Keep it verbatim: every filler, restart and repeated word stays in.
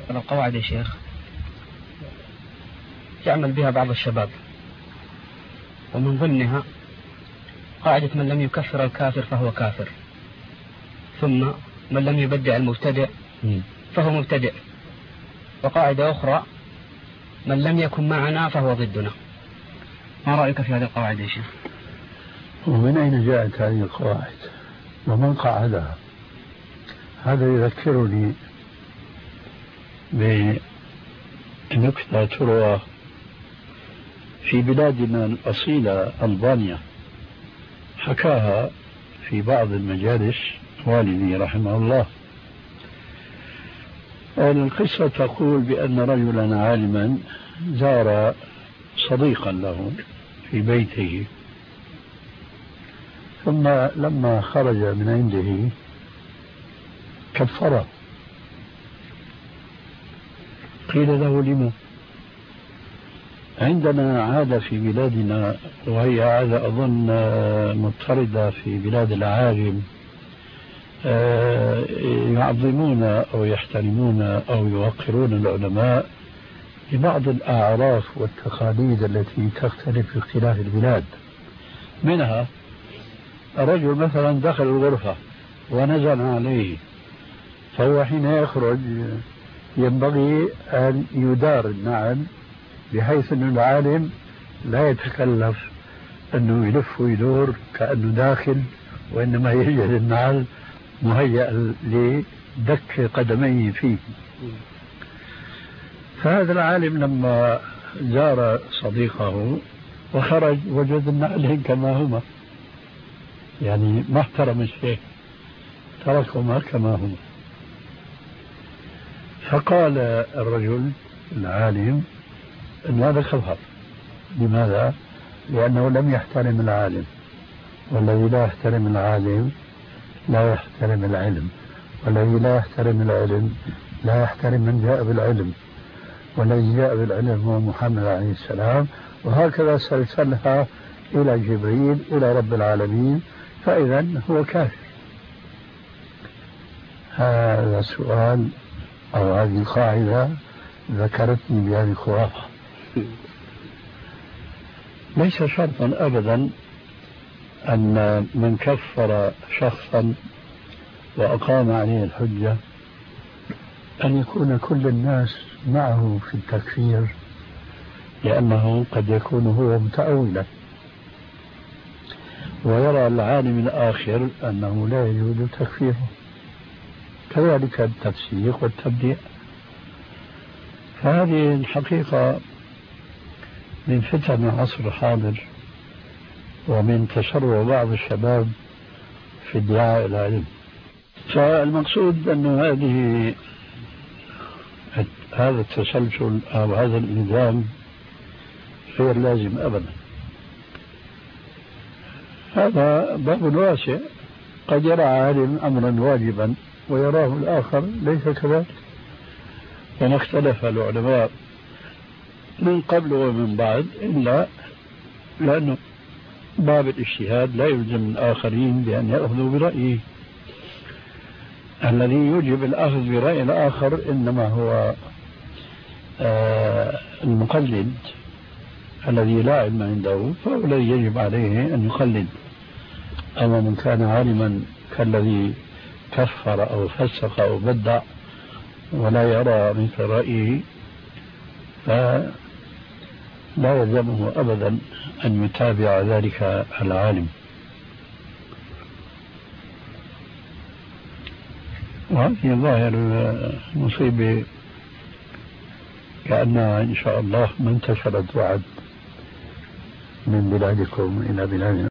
القواعد يا شيخ يعمل بها بعض الشباب، ومن ضمنها قاعدة من لم يكفر الكافر فهو كافر، ثم من لم يبدع المبتدع فهو مبتدع، وقاعدة أخرى من لم يكن معنا فهو ضدنا. ما رأيك في هذه القواعد يا شيخ؟ ومن أين جاءت هذه القواعد ومن قاعدها؟ هذا يذكرني بنكتة تروى في بلادنا الأصيلة ألبانيا، حكاها في بعض المجالس والدي رحمه الله. القصة تقول بأن رجلا عالما زار صديقا له في بيته، ثم لما خرج من عنده كفره. قيل له: لما؟ عندنا عادة في بلادنا، وهي عادة أظن مضطردة في بلاد العالم، يعظمون أو يحترمون أو يوقرون العلماء لبعض الأعراف والتقاليد التي تختلف في اختلاف البلاد. منها الرجل مثلا دخل الغرفة ونزل عليه، فهو حين يخرج ينبغي أن يدار النعل بحيث أن العالم لا يتكلف أنه يلف ويدور كأنه داخل، وإنما يجد النعل مهيأ لدك قدميه فيه. فهذا العالم لما زار صديقه وخرج وجد النعلين كما هما، يعني ما احترم الشيء، تركهما كما هما. فقال الرجل العالم أن هذا خطأ. لماذا؟ لأنه لم يحترم العالم، والذي لا يحترم العالم لا يحترم العلم، والذي لا يحترم العلم لا يحترم من جاء بالعلم، والذي جاء بالعلم هو محمد عليه السلام. وهكذا سلسلها إلى جبريل إلى رب العالمين، فإذا هو كافر. هذا السؤال أو هذه القاعدة ذكرتني بهذه الخرافة. ليس شرطا أبدا أن من كفر شخصا وأقام عليه الحجة أن يكون كل الناس معه في التكفير، لأنه قد يكون هو متأولا ويرى العالم الآخر أنه لا يجوز تكفيره، كذلك التفسيق والتبديع. فهذه الحقيقة من فتن العصر الحاضر، ومن تسرع بعض الشباب في ادعاء العلم. فالمقصود أن هذه هذا التسلسل أو هذا الإلزام غير لازم أبدا. هذا باب واسع، قد يرى عالم أمرا واجبا ويراه الآخر ليس كذلك. وما اختلف العلماء من قبل ومن بعد إلا لأنه باب الاجتهاد لا يلزم الآخرين بأن يأخذوا برأيه. الذي يوجب الأخذ برأي الآخر إنما هو آه المقلد الذي لا علم عنده، فهو الذي يجب عليه أن يقلد. أما من كان عالما كالذي كفر أو فسق أو بدع ولا يرى مثل رأيه، فلا يلزمه أبدا أن يتابع ذلك العالم. وهذه ظاهر مصيبة كأنها إن شاء الله ما انتشرت بعد من بلادكم إلى بلادنا.